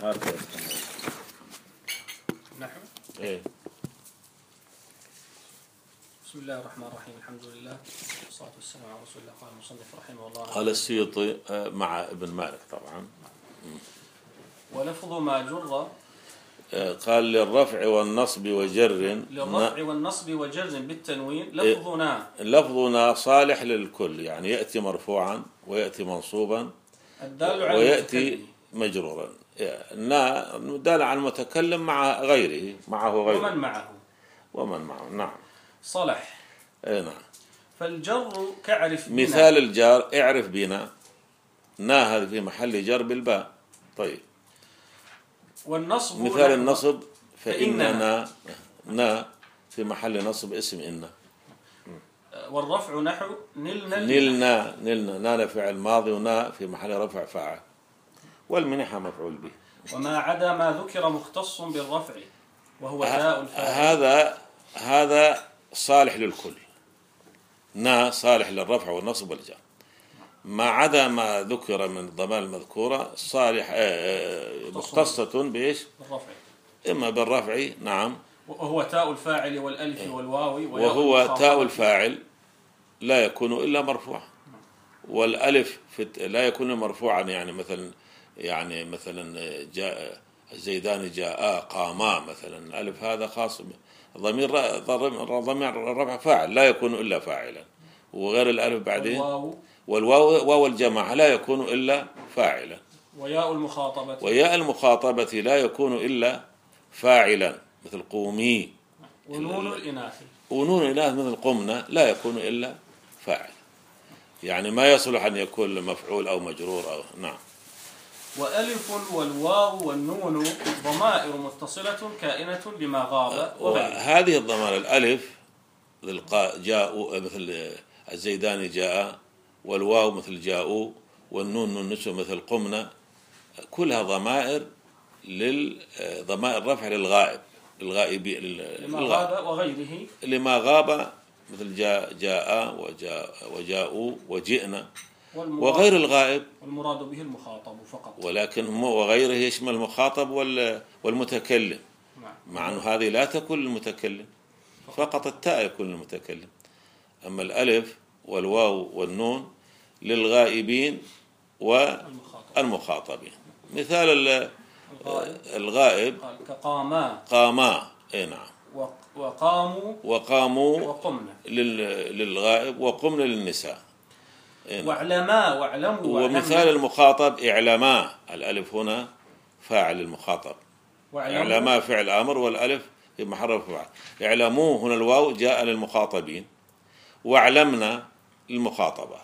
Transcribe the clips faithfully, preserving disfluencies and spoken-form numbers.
نحو. إيه. بسم الله الرحمن الرحيم، الحمد لله والصلاة والسلام على رسول الله. قال المصنف رحمه الله. قال السيوطي مع ابن مالك طبعا. ولفظ ما جر قال للرفع والنصب وجر. للرفع والنصب وجر بالتنوين لفظنا لفظنا صالح للكل، يعني يأتي مرفوعا ويأتي منصوبا الدال على ويأتي مجرورا. نا دال على المتكلم مع غيره، معه غيره ومن معه ومن معه. نعم. صلح. اي نعم. فالجر كعرف بنا. مثال الجار اعرف بنا، نا هذه في محل جر بالباء. طيب. والنصب مثال النصب فإننا. فإننا، نا في محل نصب اسم إن. والرفع نحو نلنا نلنا. نلنا نال فعل ماضي، ونا في محل رفع فاعل، والمنحة مفعول به. وما عدا ما ذكر مختص بالرفع وهو تاء الفاعل. هذا هذا صالح للكل. نا صالح للرفع والنصب والجر، ما عدا ما ذكر من الضمائر المذكورة صالح مختصة بإيش؟ بالرفع. إما بالرفع. نعم. وهو تاء الفاعل والألف والواو. وهو تاء الفاعل لا يكون إلا مرفوعا، والألف لا يكون مرفوعا. يعني مثلا يعني مثلا جاء زيدان جاء قاما مثلا، الألف هذا خاص ضمير ضمير الرفع فاعل لا يكون إلا فاعلا، وغير الألف بعدين والواو والواو واو الجماعة لا يكون إلا فاعلا. وياء المخاطبة وياء المخاطبة لا يكون إلا فاعلا مثل قومي. ونون الإناث ونون الإناث مثل قمنا لا يكون إلا فاعل، يعني ما يصلح أن يكون مفعول أو مجرور أو. نعم. وألف والواو والنون ضمائر متصلة كائنة لما غاب وغيره. وهذه الضمائر الألف جاءوا مثل الزيدان جاء، والواو مثل جاءوا، والنون نون نسوة مثل قمنا، كلها ضمائر للضمائر رفع للغائب للغائب لما غاب وغيره. لما غاب مثل جاء جاء وجاء وجاءوا وجئنا، وغير الغائب والمراد به المخاطب فقط، ولكن وغيره يشمل المخاطب والمتكلم. نعم. مع أنه هذه لا تكون للمتكلم، فقط التاء يكون للمتكلم. أما الألف والواو والنون للغائبين والمخاطبين. مثال الغائب كقاما. قاما. اي نعم. وقاموا وقاموا وقمنا للغائب، وقمنا للنساء. واعلما واعلموا. ومثال المخاطب اعلما، الألف هنا فاعل المخاطب، اعلما فعل أمر والألف في محل رفع فاعل. اعلموا هنا الواو جاء للمخاطبين، واعلمنا للمخاطبات،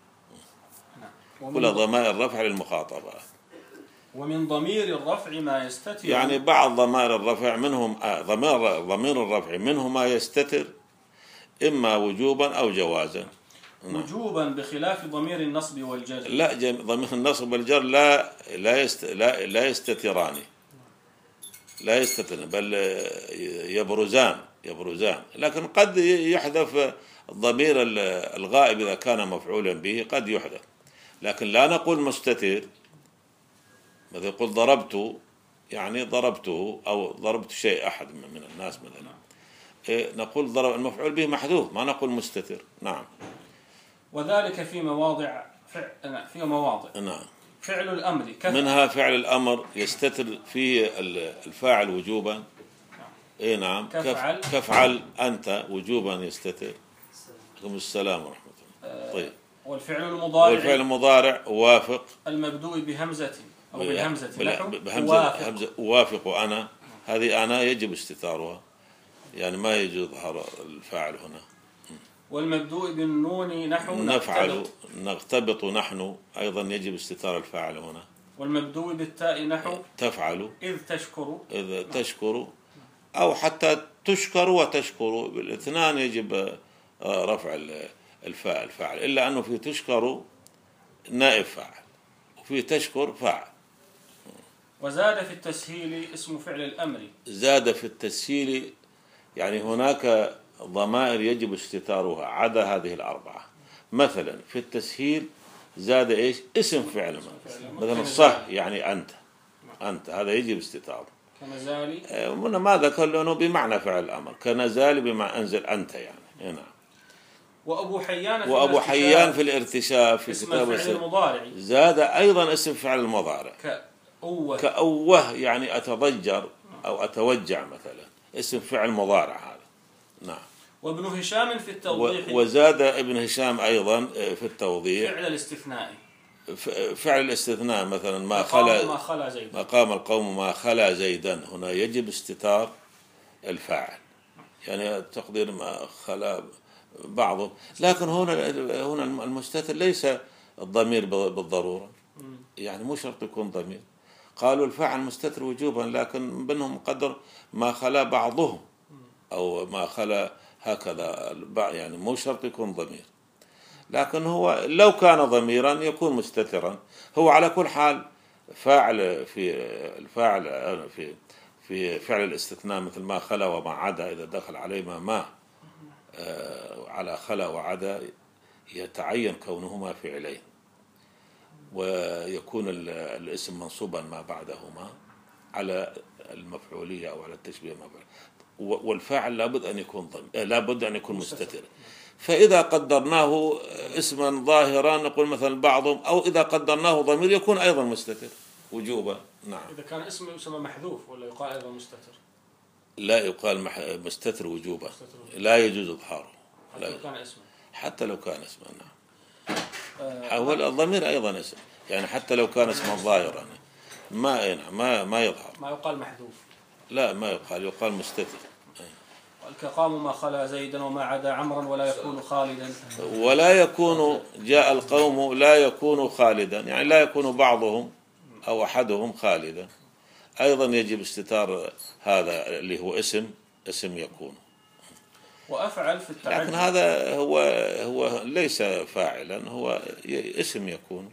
كل ضمائر رفع للمخاطبات. ومن ضمير الرفع ما يستتر، يعني بعض ضمائر الرفع منهم آه ضمير ضمير الرفع منه ما يستتر إما وجوبا أو جوازا. وجوبا بخلاف ضمير النصب والجر. لا، ضمير النصب والجر لا لا يست لا لا يستتران لا يستتران بل يبرزان يبرزان لكن قد يحذف الضمير الغائب إذا كان مفعولا به، قد يحذف، لكن لا نقول مستتر. مثل قل ضربت، يعني ضربته أو ضربت شيء أحد من الناس مثلا، إيه نقول ضرب المفعول به محذوف، ما نقول مستتر. نعم. وذلك في مواضع فعل في مواضع نعم. فعل الأمر منها فعل الأمر يستتر فيه الفاعل وجوبا. إيه نعم. كفعل. كفعل أنت وجوبا يستتر. عليكم السلام ورحمة الله. طيب. والفعل المضارع والفعل المضارع وافق المبدوء بهمزة أو بالهمزة نحو بهمزة همزة وافق. وأنا هذه أنا يجب استتارها، يعني ما يجوز ظهر الفاعل هنا. والمبدوء بالنون نحو نفعل نغتبط نحن، أيضا يجب استتار الفاعل هنا. والمبدوء بالتاء نحو تفعل إذ تشكر إذ تشكر، أو حتى تشكر وتشكر، بالاثنان يجب رفع الفاعل الفاعل، إلا أنه في تشكر نائب فاعل وفي تشكر فاعل. وزاد في التسهيل اسم فعل الأمر. زاد في التسهيل يعني هناك ضمائر يجب استتارها عدا هذه الأربعة. مثلا في التسهيل زاد إيش؟ اسم فعل، مثلا صح يعني أنت، أنت هذا يجب استتارة. كنزالي من ما ذكر لأنه بمعنى فعل الأمر، كنزالي بما أنزل أنت يعني. نعم. وأبو حيان في وأبو حيان في الارتشاف في اسم كتاب الفعل المضارع زاد أيضا اسم فعل المضارع كأوه كأوه يعني أتضجر أو أتوجع مثلا، اسم فعل مضارع هذا. نعم. وابن هشام في التوضيح وزاد ابن هشام أيضا في التوضيح فعل الاستثناء، فعل الاستثناء مثلا ما خلا خلا ما خلا زيد، ما قام القوم ما خلا زيدا، هنا يجب استتار الفاعل يعني تقدير ما خلا بعضه. لكن هنا هنا المستتر ليس الضمير بالضرورة، يعني مو شرط يكون ضمير. قالوا الفاعل مستتر وجوبا، لكن منهم مقدر ما خلا بعضهم أو ما خلا هكذا، يعني مو شرط يكون ضمير، لكن هو لو كان ضميرا يكون مستترا. هو على كل حال فاعل في الفاعل في في فعل الاستثناء مثل ما خلا وما عدا، إذا دخل عليه ما ما على خلا وعدا يتعين كونهما فعلين، ويكون الاسم منصوبا ما بعدهما على المفعولية أو على التشبيه ما بعد. والفاعل لابد أن يكون ضمير، لابد أن يكون مستتر. فإذا قدرناه اسما ظاهرا نقول مثلا بعضهم، أو إذا قدرناه ضمير يكون أيضا مستتر وجوبا. نعم. إذا كان اسم يسمى محذوف ولا يقال أيضا مستتر؟ لا يقال مستتر وجوبا، لا يجوز إظهاره حتى لو كان اسما، حتى لو كان اسما. نعم. هو الضمير أيضا اسم، يعني حتى لو كان اسما ظاهرا ما ما ما يظهر، ما يقال محذوف، لا ما يقال، يقال مستتر. كقام ما خلا زيدا وما عدا عمرا ولا يكون خالدا، ولا يكون جاء القوم لا يكون خالدا، يعني لا يكون بعضهم أو أحدهم خالدا، أيضا يجب استتار هذا اللي هو اسم اسم يكون. وأفعل في التعجب، لكن هذا هو هو ليس فاعلا، هو اسم يكون،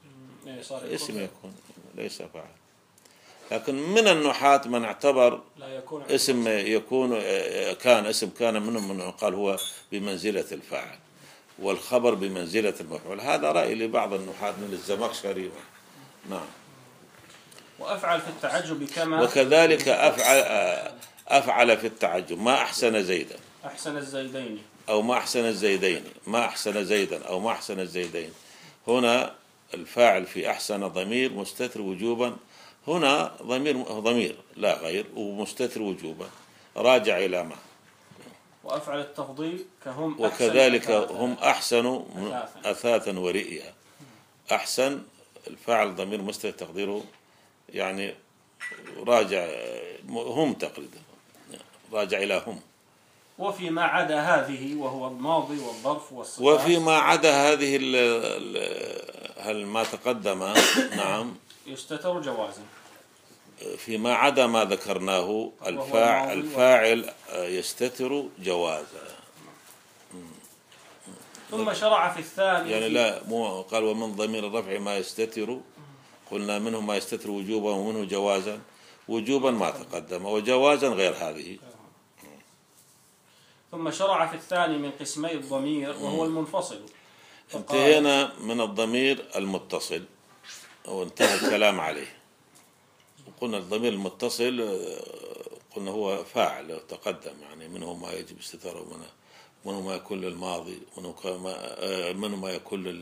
اسم يكون ليس فاعل. لكن من النحاة من اعتبر يكون اسم يكون كان اسم كان منهم من قال هو بمنزلة الفاعل والخبر بمنزلة المفعول. هذا رأي لبعض النحاة من الزمخشري. نعم. وأفعل في التعجب كما وكذلك أفعل أفعل في التعجب ما أحسن زيدا، أحسن الزيدين أو ما أحسن الزيدين، ما أحسن زيدا أو ما أحسن الزيدين. هنا الفاعل في أحسن ضمير مستتر وجوبا، هنا ضمير ضمير لا غير ومستتر وجوبا راجع إلى ما. وأفعل التفضيل كهم وكذلك هم أحسن أثاثا ورئيا. أحسن الفاعل ضمير مستتر تقديره يعني راجع هم تقريبا راجع إلى هم. وفيما عدا هذه وهو الماضي والظرف والصفات، وفيما عدا هذه هل ما تقدم نعم يستتر جوازا. فيما عدا ما ذكرناه الفاعل الفاعل يستتر جوازا. ثم شرع في الثاني يعني لا مو قال ومن ضمير الرفع ما يستتر، قلنا منه ما يستتر وجوبا ومنه جوازا. وجوبا ما تقدم وجوازا غير هذه. ثم شرع في الثاني من قسمي الضمير وهو المنفصل. انتهينا من الضمير المتصل وانتهى الكلام عليه. قلنا الضمير المتصل قلنا هو فاعل تقدم، يعني منه ما يجب استتاره ومنه منه ما يكون للماضي ومنه ما يكون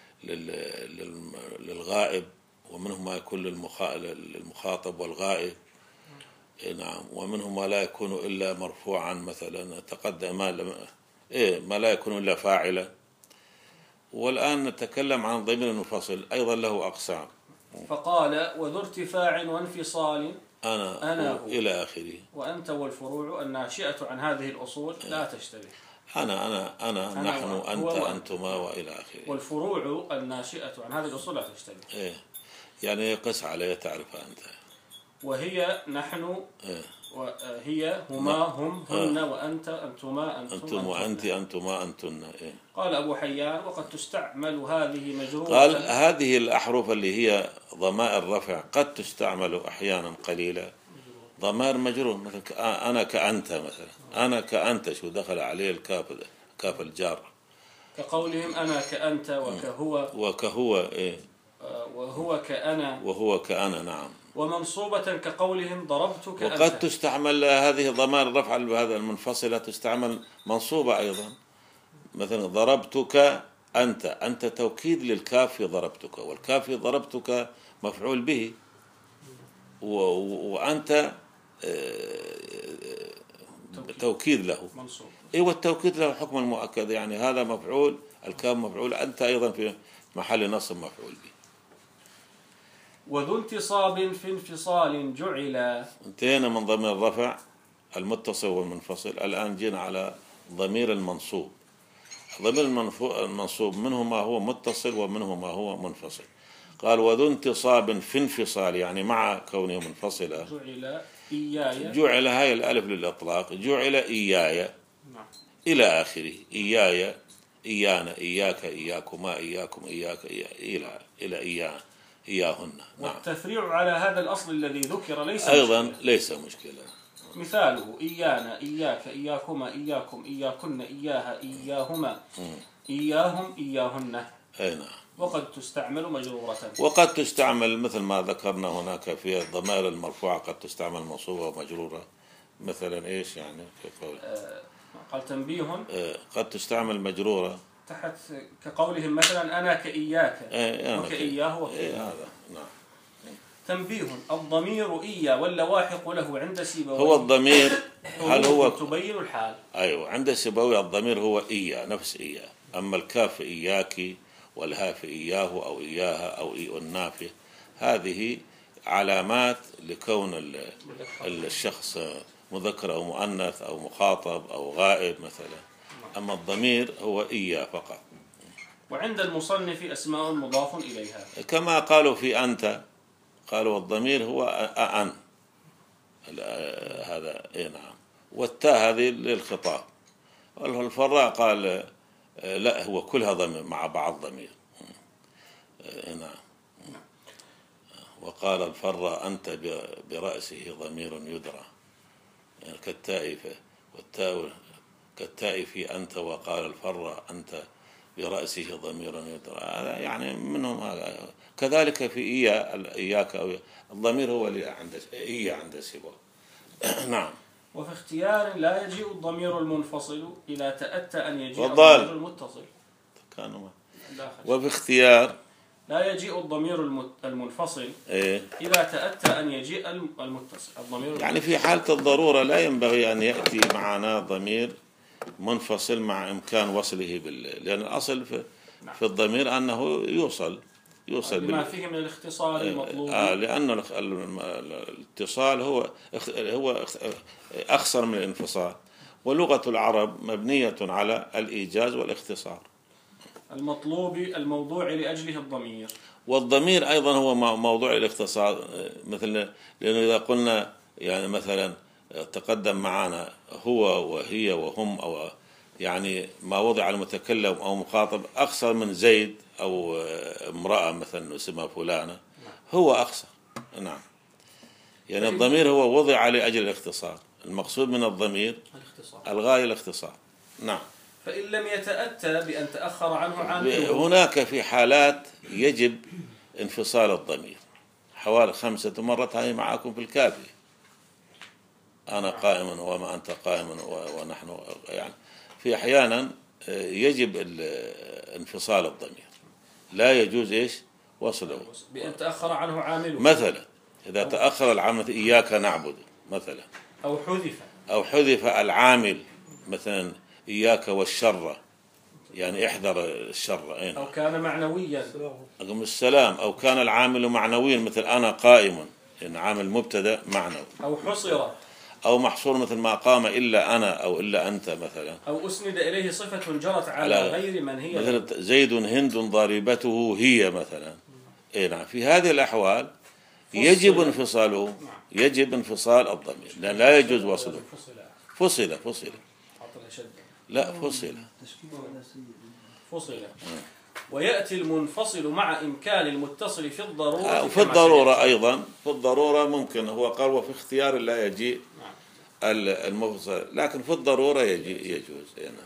للغائب ومنه ما يكون للمخاطب والغائب. نعم. ومنه ما لا يكون إلا مرفوعا مثلا تقدم ما, إيه ما لا يكون إلا فاعلا. والآن نتكلم عن الضمير المنفصل أيضا له أقسام. فقال وذو ارتفاع وانفصال أنا, أنا هو إلى آخره. وأنت والفروع الناشئة عن هذه الأصول لا تشتبه. أنا أنا أنا, أنا نحن أنت أنتما وإلى آخره. والفروع الناشئة عن هذه الأصول لا تشتبه. إيه يعني قس عليه تعرف أنت. وهي نحن إيه. وهي هما هم هن وأنت أنتما أنتم أنتم وأنت أنتما أنتن. إيه. قال أبو حيان وقد تستعمل هذه مجرورة. قال هذه الأحرف اللي هي ضمائر الرفع قد تستعمل أحيانا قليلا ضمائر مجرور، مثل أنا كأنت مثلا. أنا كأنت شو دخل عليه الكاف كاف الجار كقولهم أنا كأنت وكهو وكهو. إيه. وهو كأنا وهو كأنا. نعم. ومنصوبة كقولهم ضربتك وقد أنت. تستعمل هذه ضمائر الرفع بهذا المنفصلة تستعمل منصوبة أيضا، مثلا ضربتك أنت، أنت توكيد للكاف في ضربتك، والكاف في ضربتك مفعول به، وأنت توكيد له منصوب. ايوه التوكيد له حكم المؤكد، يعني هذا مفعول، الكاف مفعول، أنت أيضا في محل نصب مفعول به. وذو انتصاب في انفصال جعل. انتهينا من ضمير الرفع المتصل والمنفصل، الآن جينا على ضمير المنصوب. ضمير المنصوب منه ما هو متصل ومنه ما هو منفصل. قال وذو انتصاب في انفصال، يعني مع كونه منفصلا. جعل إياي، جعل هاي الألف للإطلاق، جعل إياي نعم. إلى آخره، إياي إيانا إياك إياكما إياكم إياك إلى إلى إياه إياهن. نعم. والتفريع على هذا الأصل الذي ذكر ليس أيضا مشكلة. ليس مشكلة. مثاله إيانا إياك إياكما إياكم إياكن إياها إياهما م. إياهم إياهن. أي نعم. وقد تستعمل مجرورة، وقد تستعمل مثل ما ذكرنا هناك في الضمائر المرفوعة، قد تستعمل منصوبة ومجرورة. مثلا إيش يعني في قول آه قال تنبيه آه قد تستعمل مجرورة تحت كقولهم مثلا أنا كإياك آه وكإياه وكإياه. آه هذا نعم. تنبيه الضمير إيا واللواحق له عند سيبويه. هو الضمير هل هو تبين الحال؟ أيوة عند سيبويه الضمير هو إيا، نفس إيا. أما الكاف إياك والهاء في إياه أو إياها أو إي النافية، هذه علامات لكون الشخص مذكر أو مؤنث أو مخاطب أو غائب مثلا. أما الضمير هو إياه فقط. وعند المصنف أسماء مضاف إليها كما قالوا في أنت، قالوا الضمير هو أن، هذا إيه نعم. والتاء هذه للخطاب. والفراء قال لا هو كلها ضمير مع بعض ضمير. نعم. وقال الفراء أنت برأسه ضمير يدرى، يعني كالتاء والتاء كالتاء في أنت. وقال الفراء أنت برأسه ضمير يدرى، هذا يعني منهم هذا. كذلك في إيا إياك أو الضمير هو اللي عند إيا عند سبا. نعم. وفي اختيار لا يجيء الضمير المنفصل إذا تأتى أن يجيء الضمير المتصل. كانوا وفي اختيار لا يجيء الضمير المنفصل إيه؟ إذا تأتى أن يجيء المتصل الضمير. يعني في حالة الضرورة لا ينبغي أن يأتي معنا ضمير منفصل مع إمكان وصله بال، لأن الأصل في, نعم. في الضمير أنه يوصل يوصل بما بال... فيه من الاختصار المطلوب. آه لأن الاتصال هو هو أخصر من الانفصال، ولغة العرب مبنية على الإيجاز والاختصار. المطلوب الموضوع لأجله الضمير، والضمير أيضا هو موضوع الاختصار. مثل لأنه إذا قلنا يعني مثلا تقدم معنا هو وهي وهم، أو يعني ما وضع المتكلم أو مخاطب أخصر من زيد أو امرأة مثلا اسمها فلانة، هو أخصر. نعم. يعني الضمير هو وضع لأجل الاختصار، المقصود من الضمير الاختصار، الغاية الاختصار. نعم. فإن لم يتأتى بأن تأخر عنه عامله، هناك في حالات يجب انفصال الضمير، حوالي خمسة مرات هاي معكم في الكافي، أنا قائم وما أنت قائم ونحن، يعني في أحيانا يجب انفصال الضمير، لا يجوز إيش وصله بأن تأخر عنه عامله. مثلا إذا تأخر العامل إياك نعبد مثلا، أو حذف أو حذف العامل مثلا إياك والشر، يعني احذر الشر. أين؟ أو كان معنويا أقم السلام، أو كان العامل معنويا مثل أنا قائم، إن عامل مبتدأ معنوي. أو حصر، أو محصور مثل ما قام إلا أنا أو إلا أنت مثلا. أو أسند إليه صفة جرت على, على غير من هي، مثل زيد هند ضاربته هي مثلا. إيه نعم. في هذه الأحوال يجب انفصاله، يجب انفصال الضمير، لأن لا يجوز وصله. فصل فصل لا فصل فصل ويأتي المنفصل مع إمكان المتصل في الضرورة. في الضرورة أيضا، في الضرورة ممكن، هو قال وفي اختيار لا يجيء المفصل، لكن في الضرورة يجي يجوز. يعني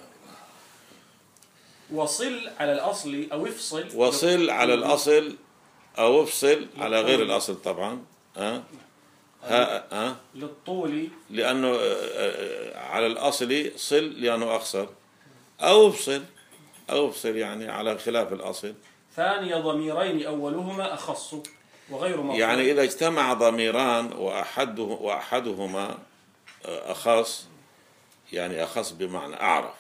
وصل على الأصل أو افصل، وصل على الأصل أو افصل على غير الأصل طبعا. أه؟ ها أه؟ للطول لأنه على الأصل صل لأنه أخسر، أو افصل أو افصل يعني على خلاف الأصل. ثاني ضميرين أولهما أخص وغير مرفوع. يعني إذا اجتمع ضميران وأحده وأحدهما أخص، يعني أخص بمعنى أعرف،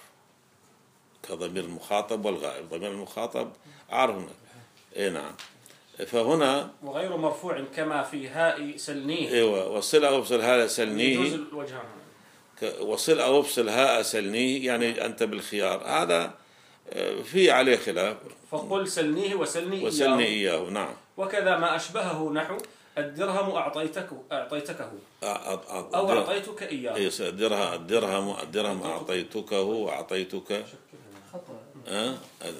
كضمير المخاطب والغائب. ضمير المخاطب أعرف. إيه نعم. فهنا وغير مرفوع كما في هاء سلنيه. ايوه. وصل او افصل هاء سلنيه. يجوز الوجهان. وصل او افصل هاء سلنيه يعني انت بالخيار. هذا في عليه خلاف. فقل سلنيه وسلني وسلني إياه. إياه. نعم. وكذا ما أشبهه نحو الدرهم أعطيتك أعطيتكه أو أعطيتك إياه. الدرهم الدرهم الدرهم أعطيتكه وأعطيتك. أه؟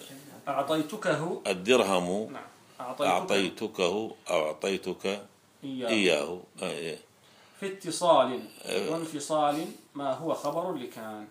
أعطيتكه الدرهم. نعم. أعطيتكه أو أعطيتك إياه, إياه. آه. في اتصال وانفصال ما هو خبر لكان.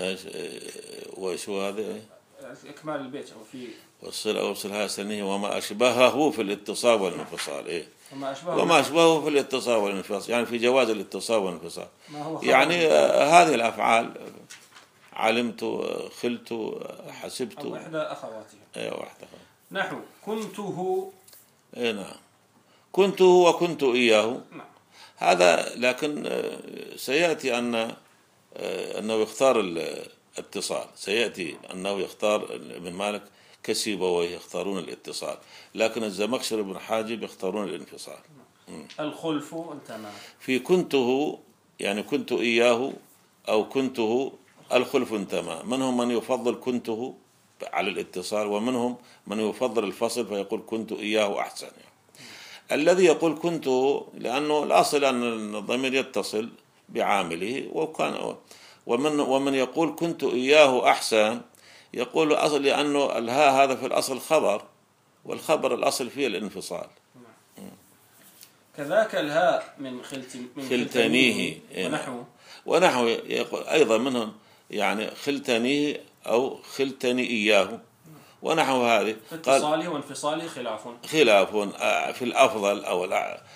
وشو هذا؟ إكمال البيت أو في وصل أو وصل هاء سلنيه وما أشبهه في الاتصال والانفصال. إيه. وما أشبهه, وما أشبهه في الاتصال والانفصال، يعني في جواز الاتصال والانفصال. ما هو يعني آه هذه الأفعال علمت، خلت، حسبت، أو إحدى أخواتها. أيوة واحدة. نحو كنته. إيه نعم. كنته وكنت إياه. نعم. هذا لكن سيأتي أن أنه يختار الاتصال. سيأتي أنه يختار ابن مالك كسيبويه يختارون الاتصال، لكن الزمخشري بن حاجب يختارون الانفصال. الخلف انتما في كنته يعني كنت إياه أو كنته الخلف انتما. منهم من يفضل كنته على الاتصال، ومنهم من يفضل الفصل فيقول كنت إياه أحسن. يعني. الذي يقول كنت لأنه الأصل أن الضمير يتصل بعامله، وكان ومن ومن يقول كنت إياه أحسن يقول الأصل لأنه الهاء هذا في الأصل خبر، والخبر الأصل فيه الانفصال. كذاك الهاء من خلت من خلتنيه ونحو ونحو يقول أيضا منهم يعني خلتنيه أو خلتني إياه ونحو هذه. في اتصاله وانفصاله خلاف خلاف في الأفضل أو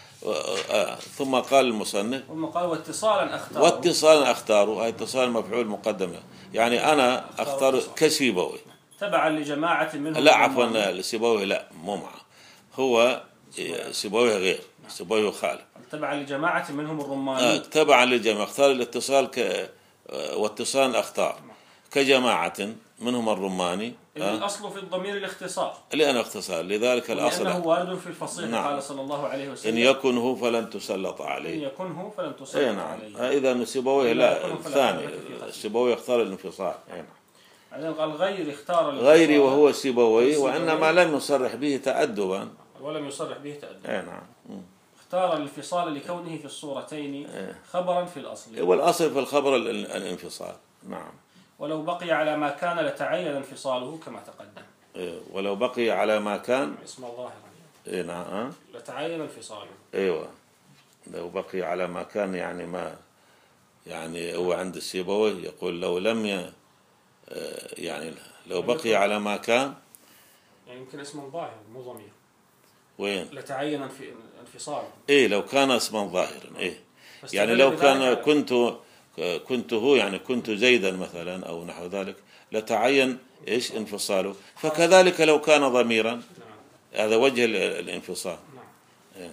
ثم قال المصنف ثم قال واتصالا أختار واتصالا أختار. هاي اتصال مفعول مقدم، يعني أنا أختار كسيبوي تبعا لجماعة منهم. لا عفوا سيبوي لا مو معه، هو سيبوي غير سيبوي خالف. تبعا لجماعة منهم الرماني. آه تبعا للجماعة اختار الاتصال ك واتصال أختار كجماعة منهم الرماني. آه الأصل في الضمير الاختصار لأن اختصار لذلك الأصل لأنه وارد في الفصيح. نعم. قال صلى الله عليه وسلم إن يكن هو فلن تسلط عليه. إن يكن هو فلن تسلط أي نعم. عليه. إذا سيبويه لا الثاني سيبويه اختار الانفصال. أي نعم. بعدين قال غير اختار غيري وهو سيبويه، وإنما لم يصرح به تأدبا ولم يصرح به تأدبا. أي نعم. اختار الانفصال لكونه في الصورتين خبرا في الأصل، والأصل في الخبر الانفصال. نعم. ولو بقي على ما كان لتعين انفصاله كما تقدم. إيه. ولو بقي على ما كان اسم الظاهر. إيه نعم. لتعين انفصاله. أيوة. لو بقي على ما كان يعني ما يعني هو عند السيبوي يقول لو لم ي يعني لو بقي على ما كان يعني يمكن اسم ظاهر مو ضمير. وين؟ لتعين انفصاله. إيه لو كان اسما ظاهرا. إيه يعني لو كان كنت كنت هو يعني كنت زيدا مثلا أو نحو ذلك لتعين إيش انفصاله. فكذلك لو كان ضميرا. نعم. هذا وجه الانفصال. نعم. إيه.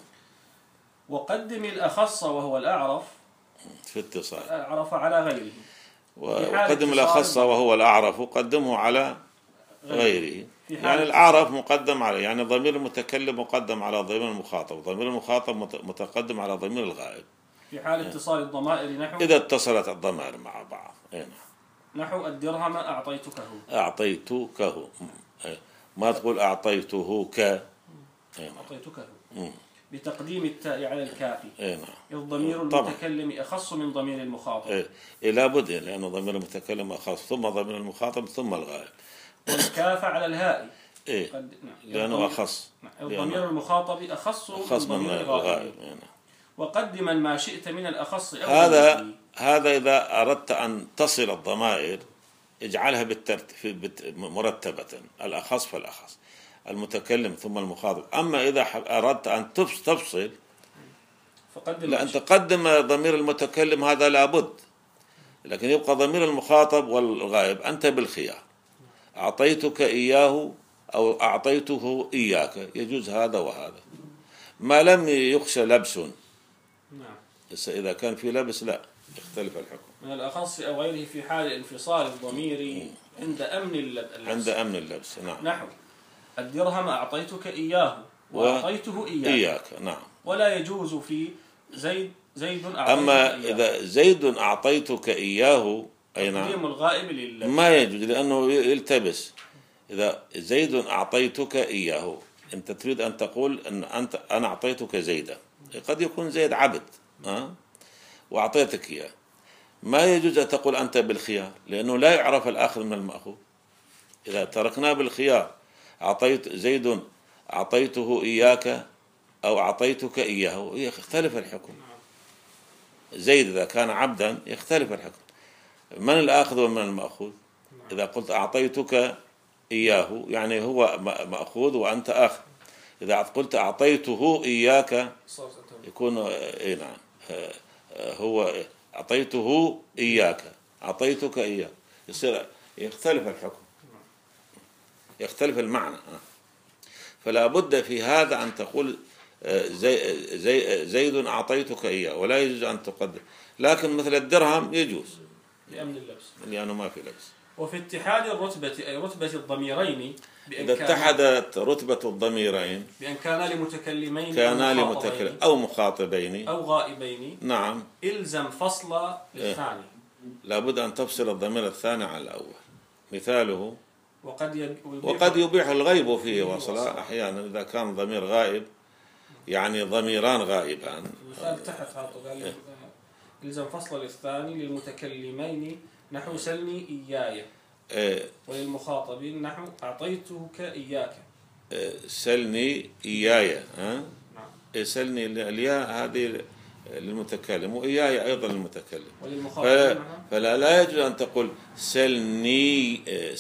وقدم الأخص وهو الأعرف في اتصال. أعرف على غيره. وقدم الأخص وهو الأعرف قدمه على غيره. يعني الأعرف مقدم على يعني ضمير المتكلم مقدم على ضمير المخاطب، ضمير المخاطب متقدم على ضمير الغائب في حال اتصال الضمائر. نحو إذا اتصلت الضمائر مع بعض. أين. نحو الدرهم أعطيتكه. أعطيتكه ما تقول أعطيته ك. أعطيتكه بتقديم التاء على الكاف. أي نعم. الضمير المتكلم أخص من ضمير المخاطب. إيه. إيه لابد لأن ضمير المتكلم أخص ثم ضمير المخاطب ثم الغائب. والكاف على الهاء. إيه. قد... نعم. لأنه أخص. الضمير المخاطب أخص, أخص من الغائب. نعم. وقدما ما شئت من الأخص. هذا هذا إذا أردت أن تصل الضمائر اجعلها بالترتيب مرتبة، الأخص فالأخص، المتكلم ثم المخاطب. أما إذا أردت أن تفصل فقدم لا، أنت قدم ضمير المتكلم هذا لابد، لكن يبقى ضمير المخاطب والغائب أنت بالخيار. أعطيتك إياه أو أعطيته إياك، يجوز هذا وهذا ما لم يخشى لبس. نعم. إذا كان في لبس لا يختلف الحكم. من الأخص أو غيره في حال انفصال الضمير عند أمن اللبس. عند أمن اللبس. نعم. نحو الدرهم أعطيتك إياه وأعطيته إياك. إياك. نعم. ولا يجوز في زيد زيد أعطيتك أما إياه. إذا زيد أعطيتك إياه أي نعم الغائب لله ما يجوز لأنه يلتبس. إذا زيد أعطيتك إياه أنت تريد أن تقول أن أنت أنا أعطيتك زيدا، قد يكون زيد عبد أه؟ وأعطيتك إياه، ما يجوز أن تقول أنت بالخيار لأنه لا يعرف الآخر من المأخوذ. إذا تركناه بالخيار أعطيت زيد أعطيته إياك أو أعطيتك إياه يختلف الحكم. زيد إذا كان عبدا يختلف الحكم، من الآخذ ومن المأخوذ. إذا قلت أعطيتك إياه يعني هو مأخوذ وأنت آخذ. إذا قلت أعطيته إياك يكون إيه نعم هو أعطيته إياك أعطيتك إياه، يصير يختلف الحكم يختلف المعنى. فلا بد في هذا أن تقول زي زي زيد أعطيتك إياه، ولا يجوز أن تقدر. لكن مثل الدرهم يجوز لأمن اللبس لأنه ما في لبس. وفي اتحاد الرتبة أي رتبة الضميرين إذا اتحدت رتبة الضميرين بأن كان لمتكلمين كان لمتكلم أو مخاطبين أو غائبين نعم إلزم فصل للثاني. لابد أن تفصل الضمير الثاني عن الأول. مثاله وقد يبيح وقد يبيح الغيب فيه وصلا أحيانا إذا كان ضمير غائب، يعني ضميران غائبان. مثال تحت قال إلزم فصل للثاني للمتكلمين نحو سلني إياي إيه. وللمخاطبين نحو أعطيتك إياك. إيه. سلني إياي ها؟ نعم. إيه سلني الياء هذه للمتكلم وإياي أيضا للمتكلم. فلا, فلا لا يجوز أن تقول سلني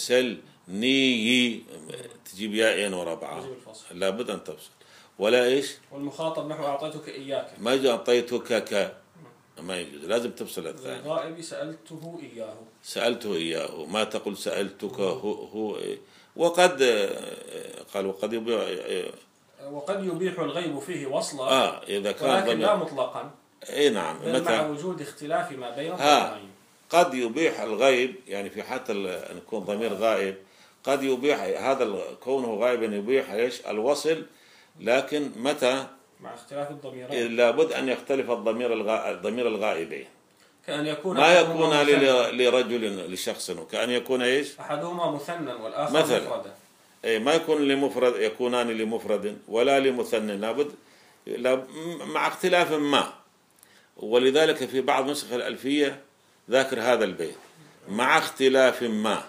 سلني تجيب ياءين وراء بعض، لابد أن تفصل. ولا إيش والمخاطب نحو أعطيتك إياك ما يجوز أعطيتك ك ما يجوز، لازم تفصل الثاني. الغائب سألته إياه سألته إياه، ما تقول سألتك هو, هو وقد قال وقد يبيح وقد يبيح الغيب فيه وصلا آه إذا كان ولكن لا مطلقا. إيه نعم مع وجود اختلاف ما بين الضميرين. قد يبيح الغيب يعني في حتى أن يكون ضمير غائب قد يبيح هذا كونه غائبا يبيح ايش الوصل، لكن متى مع اختلاف الضميرين لابد أن يختلف الضمير الضمير الغائبين. كأن يكون ما يكون لرجل لشخص، وكأن يكون ايش أحدهما مثنى والآخر مفردا. أي ما يكون لمفرد يكونان لمفرد ولا لمثنى، لابد مع اختلاف ما. ولذلك في بعض نسخ الألفية ذاكر هذا البيت مع اختلاف ما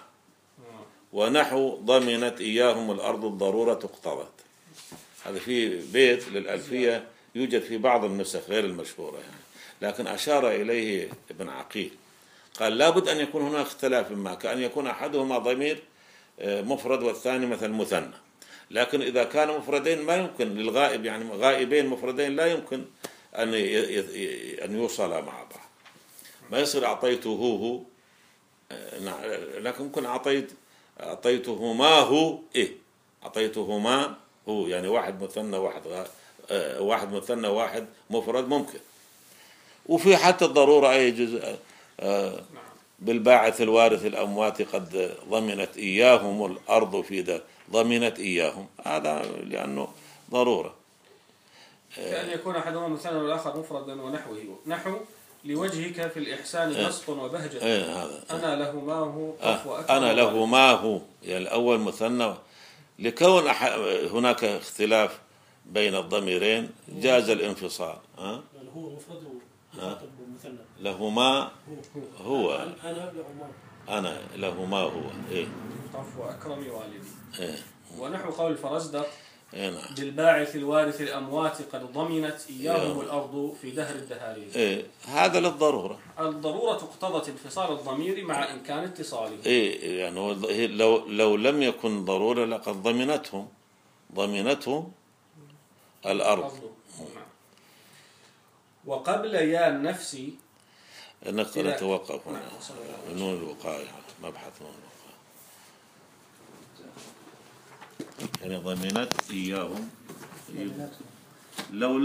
ونحو ضمنت إياهم الأرض الضرورة اقتضت. هذا في بيت للألفية يوجد في بعض النسخ غير المشهورة يعني، لكن أشار إليه ابن عقيل قال لابد أن يكون هناك اختلاف ما، كأن يكون أحدهما ضمير مفرد والثاني مثل مثنى. لكن إذا كان مفردين ما يمكن للغائب، يعني غائبين مفردين لا يمكن أن أن يوصلا مع بعض. ما يصير أعطيته هو لكن ممكن أعطيت أعطيتهما هو إيه أعطيتهما هو، يعني واحد مثنى واحد غائب واحد مثنى واحد مفرد ممكن. وفي حتى الضرورة أي جزء بالباعث الوارث الأموات قد ضمنت إياهم الأرض في ذا ضمنت إياهم، هذا لأنه ضرورة. كأن يكون أحدهما مثنى والآخر مفردا ونحوه نحو لوجهك في الإحسان بسط وبهجة. إيه هذا أنا له ما هو آه أنا له ما هو، يعني الأول مثنى. لكون هناك اختلاف بين الضميرين جاز الانفصال. ها هو مفرد ومخاطب مثنى. له ما هو أنا له ما أنا له ما هو إيه عفو أكرمي والدي. إيه. ونحو قول الفرزدق إيه نعم. بالباعث الوارث الأموات قد ضمنت إياهم الأرض في دهر الدهارير. إيه هذا للضرورة. الضرورة اقتضت انفصال الضمير مع إمكان اتصاله. إيه يعني لو لو لم يكن ضرورة لقد ضمنتهم ضمنتهم الأرض. وقبل يا النفس نتوقف هنا. نون الوقاية، مبحث نون الوقاية. يعني ضمنت إياهم لو